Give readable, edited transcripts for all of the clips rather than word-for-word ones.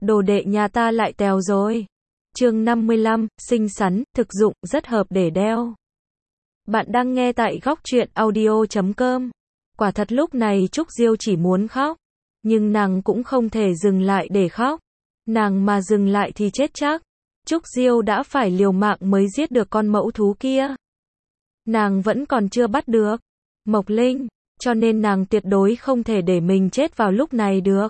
đồ đệ nhà ta lại tèo rồi. Chương 55, xinh xắn, thực dụng, rất hợp để đeo. Bạn đang nghe tại góc truyện audio.com. Quả thật lúc này Trúc Diêu chỉ muốn khóc, nhưng nàng cũng không thể dừng lại để khóc. Nàng mà dừng lại thì chết chắc. Trúc Diêu đã phải liều mạng mới giết được con mẫu thú kia. Nàng vẫn còn chưa bắt được Mộc Linh, cho nên nàng tuyệt đối không thể để mình chết vào lúc này được.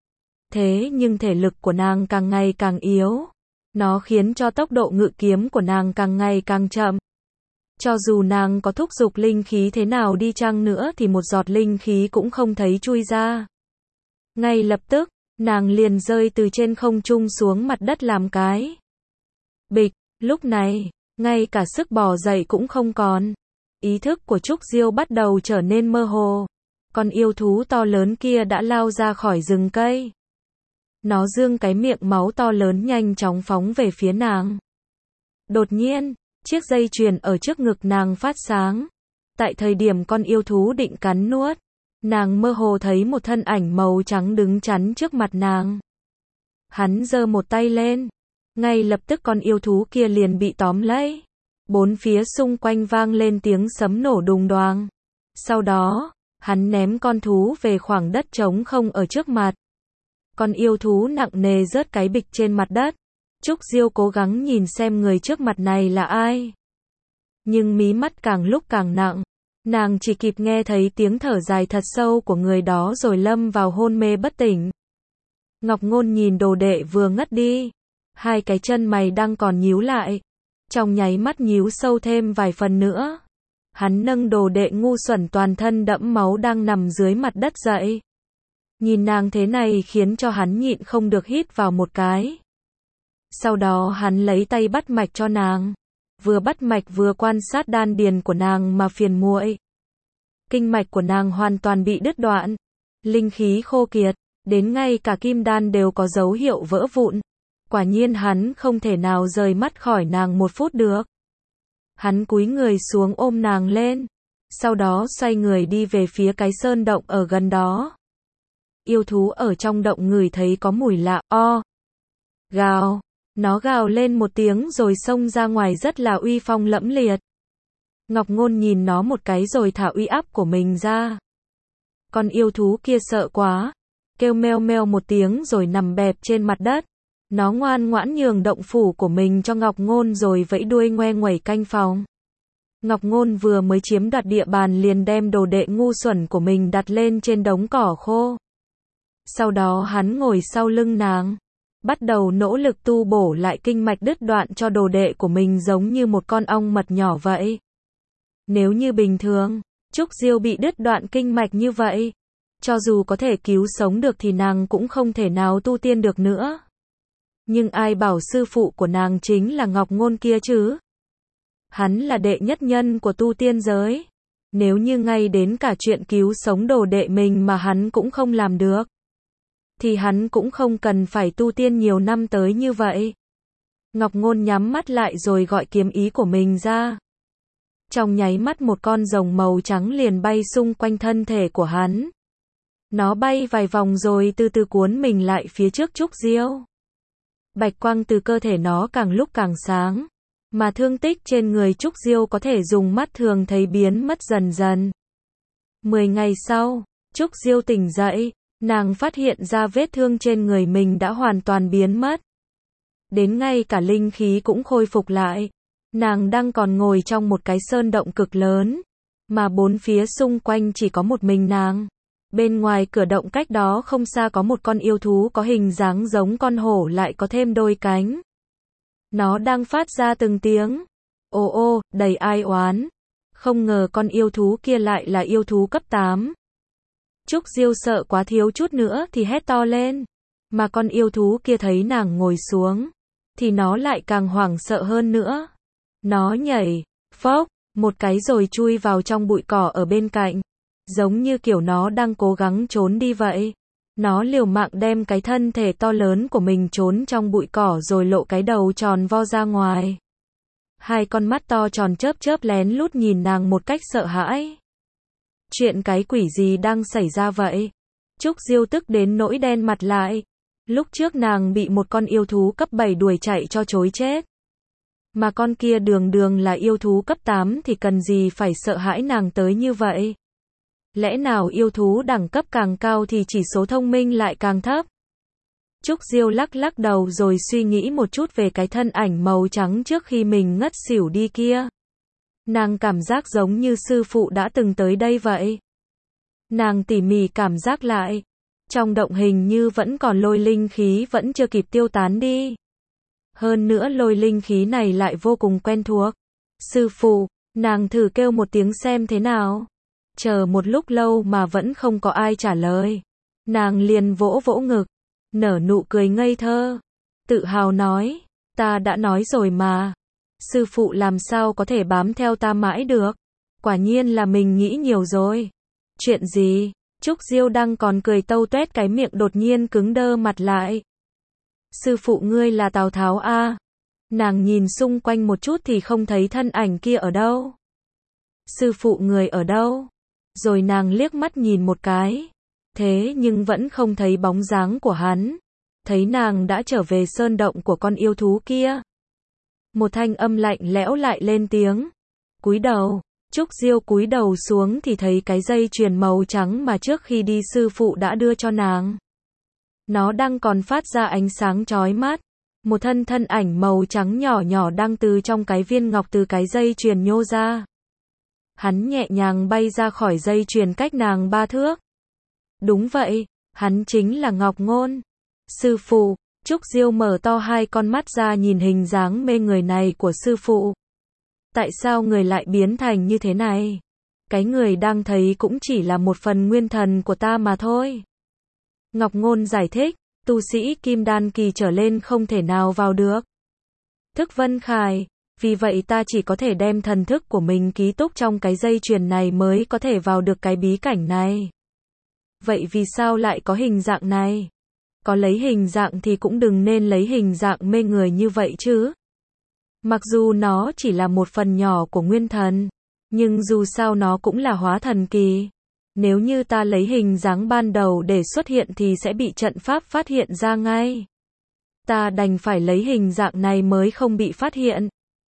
Thế nhưng thể lực của nàng càng ngày càng yếu. Nó khiến cho tốc độ ngự kiếm của nàng càng ngày càng chậm. Cho dù nàng có thúc giục linh khí thế nào đi chăng nữa thì một giọt linh khí cũng không thấy chui ra. Ngay lập tức, nàng liền rơi từ trên không trung xuống mặt đất làm cái bịch. Lúc này, ngay cả sức bò dậy cũng không còn. Ý thức của Trúc Diêu bắt đầu trở nên mơ hồ. Con yêu thú to lớn kia đã lao ra khỏi rừng cây. Nó giương cái miệng máu to lớn nhanh chóng phóng về phía nàng. Đột nhiên, chiếc dây chuyền ở trước ngực nàng phát sáng. Tại thời điểm con yêu thú định cắn nuốt, nàng mơ hồ thấy một thân ảnh màu trắng đứng chắn trước mặt nàng. Hắn giơ một tay lên. Ngay lập tức con yêu thú kia liền bị tóm lấy. Bốn phía xung quanh vang lên tiếng sấm nổ đùng đoàng. Sau đó, hắn ném con thú về khoảng đất trống không ở trước mặt. Con yêu thú nặng nề rớt cái bịch trên mặt đất. Trúc Diêu cố gắng nhìn xem người trước mặt này là ai. Nhưng mí mắt càng lúc càng nặng. Nàng chỉ kịp nghe thấy tiếng thở dài thật sâu của người đó rồi lâm vào hôn mê bất tỉnh. Ngọc Ngôn nhìn đồ đệ vừa ngất đi. Hai cái chân mày đang còn nhíu lại. Trong nháy mắt nhíu sâu thêm vài phần nữa. Hắn nâng đồ đệ ngu xuẩn toàn thân đẫm máu đang nằm dưới mặt đất dậy. Nhìn nàng thế này khiến cho hắn nhịn không được hít vào một cái. Sau đó hắn lấy tay bắt mạch cho nàng. Vừa bắt mạch vừa quan sát đan điền của nàng mà phiền muội. Kinh mạch của nàng hoàn toàn bị đứt đoạn. Linh khí khô kiệt. Đến ngay cả kim đan đều có dấu hiệu vỡ vụn. Quả nhiên hắn không thể nào rời mắt khỏi nàng một phút được. Hắn cúi người xuống ôm nàng lên. Sau đó xoay người đi về phía cái sơn động ở gần đó. Yêu thú ở trong động ngửi thấy có mùi lạ, gào. Nó gào lên một tiếng rồi xông ra ngoài rất là uy phong lẫm liệt. Ngọc Ngôn nhìn nó một cái rồi thả uy áp của mình ra. Con yêu thú kia sợ quá. Kêu meo meo một tiếng rồi nằm bẹp trên mặt đất. Nó ngoan ngoãn nhường động phủ của mình cho Ngọc Ngôn rồi vẫy đuôi ngoe nguẩy canh phòng. Ngọc Ngôn vừa mới chiếm đoạt địa bàn liền đem đồ đệ ngu xuẩn của mình đặt lên trên đống cỏ khô. Sau đó hắn ngồi sau lưng nàng, bắt đầu nỗ lực tu bổ lại kinh mạch đứt đoạn cho đồ đệ của mình giống như một con ong mật nhỏ vậy. Nếu như bình thường, Trúc Diêu bị đứt đoạn kinh mạch như vậy, cho dù có thể cứu sống được thì nàng cũng không thể nào tu tiên được nữa. Nhưng ai bảo sư phụ của nàng chính là Ngọc Ngôn kia chứ? Hắn là đệ nhất nhân của tu tiên giới. Nếu như ngay đến cả chuyện cứu sống đồ đệ mình mà hắn cũng không làm được, thì hắn cũng không cần phải tu tiên nhiều năm tới như vậy. Ngọc Ngôn nhắm mắt lại rồi gọi kiếm ý của mình ra. Trong nháy mắt một con rồng màu trắng liền bay xung quanh thân thể của hắn. Nó bay vài vòng rồi từ từ cuốn mình lại phía trước Trúc Diêu. Bạch quang từ cơ thể nó càng lúc càng sáng. Mà thương tích trên người Trúc Diêu có thể dùng mắt thường thấy biến mất dần dần. 10 ngày sau, Trúc Diêu tỉnh dậy. Nàng phát hiện ra vết thương trên người mình đã hoàn toàn biến mất. Đến ngay cả linh khí cũng khôi phục lại. Nàng đang còn ngồi trong một cái sơn động cực lớn. Mà bốn phía xung quanh chỉ có một mình nàng. Bên ngoài cửa động cách đó không xa có một con yêu thú có hình dáng giống con hổ lại có thêm đôi cánh. Nó đang phát ra từng tiếng ô ô, đầy ai oán. Không ngờ con yêu thú kia lại là yêu thú cấp 8. Trúc Diêu sợ quá thiếu chút nữa thì hét to lên. Mà con yêu thú kia thấy nàng ngồi xuống, thì nó lại càng hoảng sợ hơn nữa. Nó nhảy, phốc, một cái rồi chui vào trong bụi cỏ ở bên cạnh. Giống như kiểu nó đang cố gắng trốn đi vậy. Nó liều mạng đem cái thân thể to lớn của mình trốn trong bụi cỏ rồi lộ cái đầu tròn vo ra ngoài. Hai con mắt to tròn chớp chớp lén lút nhìn nàng một cách sợ hãi. Chuyện cái quỷ gì đang xảy ra vậy? Trúc Diêu tức đến nỗi đen mặt lại. Lúc trước nàng bị một con yêu thú cấp 7 đuổi chạy cho trối chết. Mà con kia đường đường là yêu thú cấp 8 thì cần gì phải sợ hãi nàng tới như vậy? Lẽ nào yêu thú đẳng cấp càng cao thì chỉ số thông minh lại càng thấp? Trúc Diêu lắc lắc đầu rồi suy nghĩ một chút về cái thân ảnh màu trắng trước khi mình ngất xỉu đi kia. Nàng cảm giác giống như sư phụ đã từng tới đây vậy. Nàng tỉ mỉ cảm giác lại. Trong động hình như vẫn còn lôi linh khí vẫn chưa kịp tiêu tán đi. Hơn nữa lôi linh khí này lại vô cùng quen thuộc. Sư phụ, nàng thử kêu một tiếng xem thế nào. Chờ một lúc lâu mà vẫn không có ai trả lời. Nàng liền vỗ vỗ ngực, nở nụ cười ngây thơ. Tự hào nói, ta đã nói rồi mà. Sư phụ làm sao có thể bám theo ta mãi được. Quả nhiên là mình nghĩ nhiều rồi. Chuyện gì? Trúc Diêu đang còn cười tâu tuét cái miệng đột nhiên cứng đơ mặt lại. Sư phụ ngươi là Tào Tháo a? Nàng nhìn xung quanh một chút thì không thấy thân ảnh kia ở đâu. Sư phụ người ở đâu? Rồi nàng liếc mắt nhìn một cái. Thế nhưng vẫn không thấy bóng dáng của hắn. Thấy nàng đã trở về sơn động của con yêu thú kia. Một thanh âm lạnh lẽo lại lên tiếng. Cúi đầu. Trúc Diêu cúi đầu xuống thì thấy cái dây chuyền màu trắng mà trước khi đi sư phụ đã đưa cho nàng. Nó đang còn phát ra ánh sáng chói mắt. Một thân ảnh màu trắng nhỏ nhỏ đang từ trong cái viên ngọc từ cái dây chuyền nhô ra. Hắn nhẹ nhàng bay ra khỏi dây chuyền cách nàng 3 thước. Đúng vậy, hắn chính là Ngọc Ngôn. Sư phụ, Trúc Diêu mở to hai con mắt ra nhìn hình dáng mê người này của sư phụ. Tại sao người lại biến thành như thế này? Cái người đang thấy cũng chỉ là một phần nguyên thần của ta mà thôi. Ngọc Ngôn giải thích, tu sĩ kim đan kỳ trở lên không thể nào vào được. Thức Vân Khải, vì vậy ta chỉ có thể đem thần thức của mình ký túc trong cái dây chuyền này mới có thể vào được cái bí cảnh này. Vậy vì sao lại có hình dạng này? Có lấy hình dạng thì cũng đừng nên lấy hình dạng mê người như vậy chứ. Mặc dù nó chỉ là một phần nhỏ của nguyên thần, nhưng dù sao nó cũng là hóa thần kỳ. Nếu như ta lấy hình dáng ban đầu để xuất hiện thì sẽ bị trận pháp phát hiện ra ngay. Ta đành phải lấy hình dạng này mới không bị phát hiện.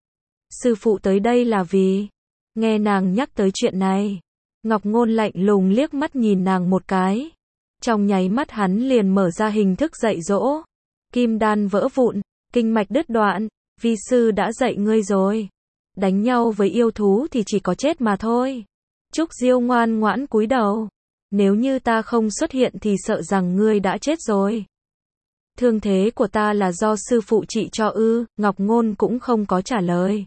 Sư phụ tới đây là vì... Nghe nàng nhắc tới chuyện này, Ngọc Ngôn lạnh lùng liếc mắt nhìn nàng một cái. Trong nháy mắt hắn liền mở ra hình thức dạy dỗ. Kim đan vỡ vụn, kinh mạch đứt đoạn, vi sư đã dạy ngươi rồi. Đánh nhau với yêu thú thì chỉ có chết mà thôi. Trúc Diêu ngoan ngoãn cúi đầu. Nếu như ta không xuất hiện thì sợ rằng ngươi đã chết rồi. Thương thế của ta là do sư phụ trị cho ư? Ngọc Ngôn cũng không có trả lời.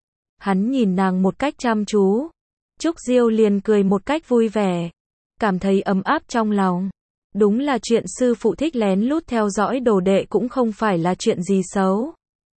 Hắn nhìn nàng một cách chăm chú. Trúc Diêu liền cười một cách vui vẻ. Cảm thấy ấm áp trong lòng. Đúng là chuyện sư phụ thích lén lút theo dõi đồ đệ cũng không phải là chuyện gì xấu.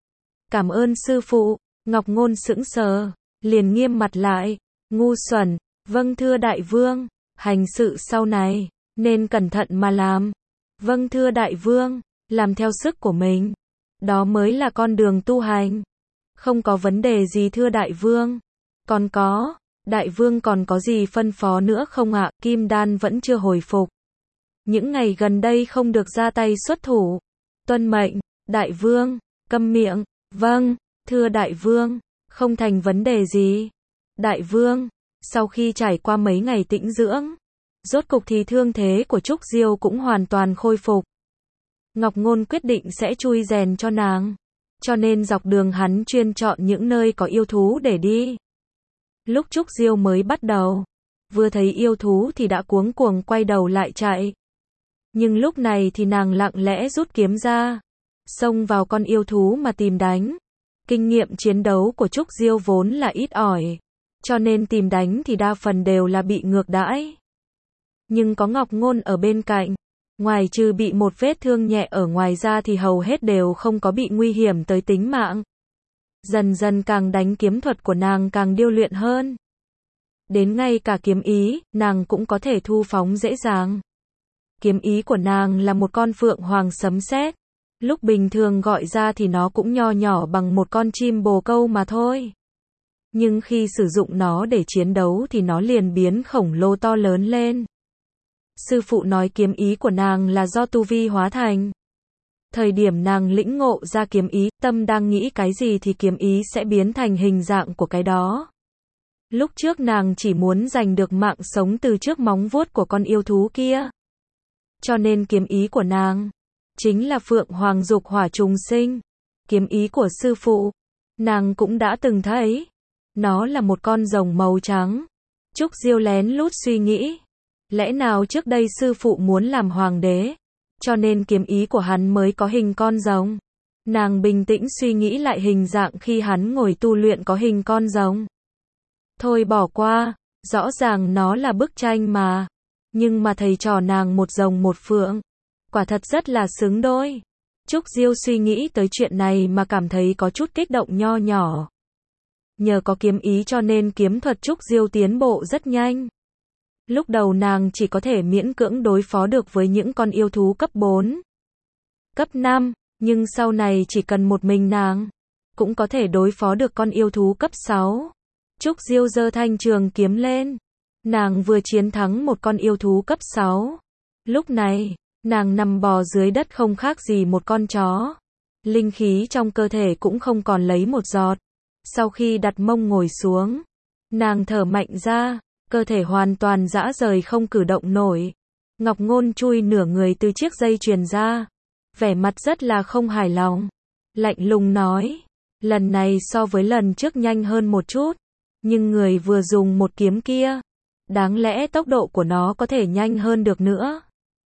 Cảm ơn sư phụ. Ngọc Ngôn sững sờ. Liền nghiêm mặt lại. Ngu xuẩn. Vâng thưa đại vương. Hành sự sau này nên cẩn thận mà làm. Vâng thưa đại vương. Làm theo sức của mình. Đó mới là con đường tu hành. Không có vấn đề gì thưa đại vương. Còn có, đại vương còn có gì phân phó nữa không ạ? Kim đan vẫn chưa hồi phục. Những ngày gần đây không được ra tay xuất thủ. Tuân mệnh, đại vương. Câm miệng. Vâng, thưa đại vương. Không thành vấn đề gì. Đại vương, sau khi trải qua mấy ngày tĩnh dưỡng, rốt cục thì thương thế của Trúc Diêu cũng hoàn toàn khôi phục. Ngọc Ngôn quyết định sẽ chui rèn cho nàng. Cho nên dọc đường hắn chuyên chọn những nơi có yêu thú để đi. Lúc Trúc Diêu mới bắt đầu, vừa thấy yêu thú thì đã cuống cuồng quay đầu lại chạy. Nhưng lúc này thì nàng lặng lẽ rút kiếm ra, xông vào con yêu thú mà tìm đánh. Kinh nghiệm chiến đấu của Trúc Diêu vốn là ít ỏi, cho nên tìm đánh thì đa phần đều là bị ngược đãi. Nhưng có Ngọc Ngôn ở bên cạnh, ngoài trừ bị một vết thương nhẹ ở ngoài ra thì hầu hết đều không có bị nguy hiểm tới tính mạng. Dần dần càng đánh kiếm thuật của nàng càng điêu luyện hơn. Đến ngay cả kiếm ý, nàng cũng có thể thu phóng dễ dàng. Kiếm ý của nàng là một con phượng hoàng sấm sét. Lúc bình thường gọi ra thì nó cũng nho nhỏ bằng một con chim bồ câu mà thôi. Nhưng khi sử dụng nó để chiến đấu thì nó liền biến khổng lồ to lớn lên. Sư phụ nói kiếm ý của nàng là do tu vi hóa thành. Thời điểm nàng lĩnh ngộ ra kiếm ý, tâm đang nghĩ cái gì thì kiếm ý sẽ biến thành hình dạng của cái đó. Lúc trước nàng chỉ muốn giành được mạng sống từ trước móng vuốt của con yêu thú kia. Cho nên kiếm ý của nàng chính là Phượng Hoàng Dục Hỏa trùng sinh. Kiếm ý của sư phụ, nàng cũng đã từng thấy. Nó là một con rồng màu trắng. Trúc Diêu lén lút suy nghĩ. Lẽ nào trước đây sư phụ muốn làm hoàng đế, cho nên kiếm ý của hắn mới có hình con rồng? Nàng bình tĩnh suy nghĩ lại hình dạng khi hắn ngồi tu luyện có hình con rồng. Thôi bỏ qua, rõ ràng nó là bức tranh mà. Nhưng mà thầy trò nàng một rồng một phượng, quả thật rất là xứng đôi. Trúc Diêu suy nghĩ tới chuyện này mà cảm thấy có chút kích động nho nhỏ. Nhờ có kiếm ý cho nên kiếm thuật Trúc Diêu tiến bộ rất nhanh. Lúc đầu nàng chỉ có thể miễn cưỡng đối phó được với những con yêu thú cấp 4, cấp 5, nhưng sau này chỉ cần một mình nàng cũng có thể đối phó được con yêu thú cấp 6. Trúc Diêu giơ thanh trường kiếm lên. Nàng vừa chiến thắng một con yêu thú cấp 6. Lúc này, nàng nằm bò dưới đất không khác gì một con chó. Linh khí trong cơ thể cũng không còn lấy một giọt. Sau khi đặt mông ngồi xuống, nàng thở mạnh ra, cơ thể hoàn toàn rã rời không cử động nổi. Ngọc Ngôn chui nửa người từ chiếc dây chuyền ra, vẻ mặt rất là không hài lòng. Lạnh lùng nói, lần này so với lần trước nhanh hơn một chút, nhưng người vừa dùng một kiếm kia, đáng lẽ tốc độ của nó có thể nhanh hơn được nữa.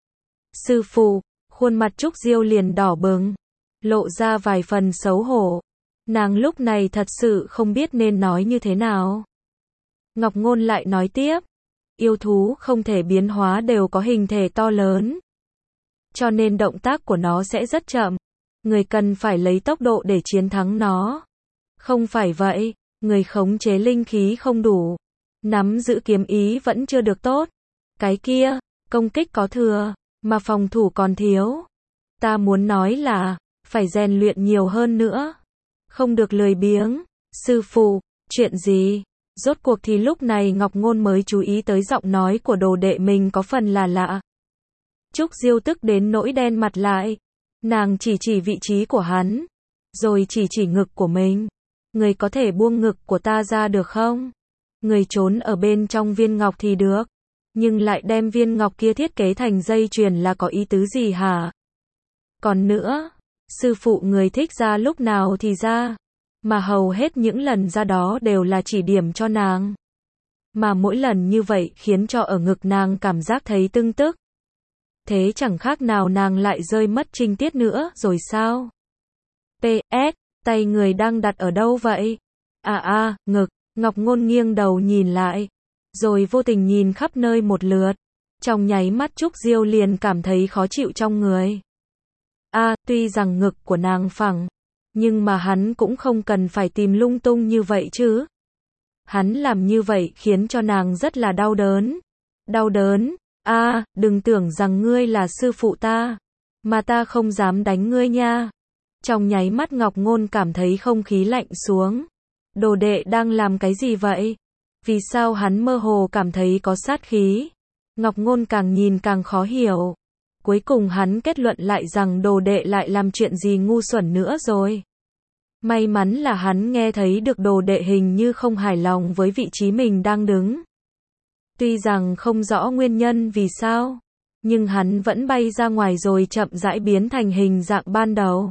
Sư phụ, khuôn mặt Trúc Diêu liền đỏ bừng, lộ ra vài phần xấu hổ. Nàng lúc này thật sự không biết nên nói như thế nào. Ngọc Ngôn lại nói tiếp, yêu thú không thể biến hóa đều có hình thể to lớn, cho nên động tác của nó sẽ rất chậm. Người cần phải lấy tốc độ để chiến thắng nó. Không phải vậy, người khống chế linh khí không đủ, nắm giữ kiếm ý vẫn chưa được tốt. Cái kia, công kích có thừa, mà phòng thủ còn thiếu. Ta muốn nói là, phải rèn luyện nhiều hơn nữa. Không được lười biếng. Sư phụ, chuyện gì? Rốt cuộc thì lúc này Ngọc Ngôn mới chú ý tới giọng nói của đồ đệ mình có phần là lạ. Trúc Diêu tức đến nỗi đen mặt lại. Nàng chỉ vị trí của hắn, rồi chỉ ngực của mình. Người có thể buông ngực của ta ra được không? Người trốn ở bên trong viên ngọc thì được, nhưng lại đem viên ngọc kia thiết kế thành dây chuyền là có ý tứ gì hả? Còn nữa, sư phụ người thích ra lúc nào thì ra, mà hầu hết những lần ra đó đều là chỉ điểm cho nàng. Mà mỗi lần như vậy khiến cho ở ngực nàng cảm giác thấy tưng tức. Thế chẳng khác nào nàng lại rơi mất trinh tiết nữa rồi sao? PS, tay người đang đặt ở đâu vậy? Ngực. Ngọc Ngôn nghiêng đầu nhìn lại, rồi vô tình nhìn khắp nơi một lượt. Trong nháy mắt Trúc Diêu liền cảm thấy khó chịu trong người. Tuy rằng ngực của nàng phẳng, nhưng mà hắn cũng không cần phải tìm lung tung như vậy chứ. Hắn làm như vậy khiến cho nàng rất là đau đớn. Đau đớn? Đừng tưởng rằng ngươi là sư phụ ta, mà ta không dám đánh ngươi nha. Trong nháy mắt Ngọc Ngôn cảm thấy không khí lạnh xuống. Đồ đệ đang làm cái gì vậy? Vì sao hắn mơ hồ cảm thấy có sát khí? Ngọc Ngôn càng nhìn càng khó hiểu. Cuối cùng hắn kết luận lại rằng đồ đệ lại làm chuyện gì ngu xuẩn nữa rồi. May mắn là hắn nghe thấy được đồ đệ hình như không hài lòng với vị trí mình đang đứng. Tuy rằng không rõ nguyên nhân vì sao, nhưng hắn vẫn bay ra ngoài rồi chậm rãi biến thành hình dạng ban đầu.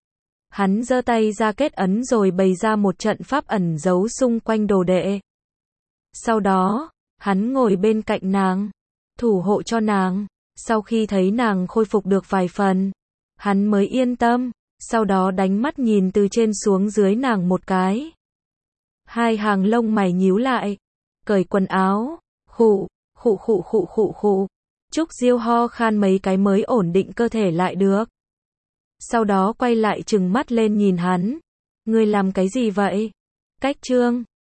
Hắn giơ tay ra kết ấn rồi bày ra một trận pháp ẩn giấu xung quanh đồ đệ. Sau đó, hắn ngồi bên cạnh nàng, thủ hộ cho nàng. Sau khi thấy nàng khôi phục được vài phần, hắn mới yên tâm. Sau đó đánh mắt nhìn từ trên xuống dưới nàng một cái. Hai hàng lông mày nhíu lại, cởi quần áo, khụ. Trúc Diêu ho khan mấy cái mới ổn định cơ thể lại được. Sau đó quay lại trừng mắt lên nhìn hắn. Ngươi làm cái gì vậy? Cách trương,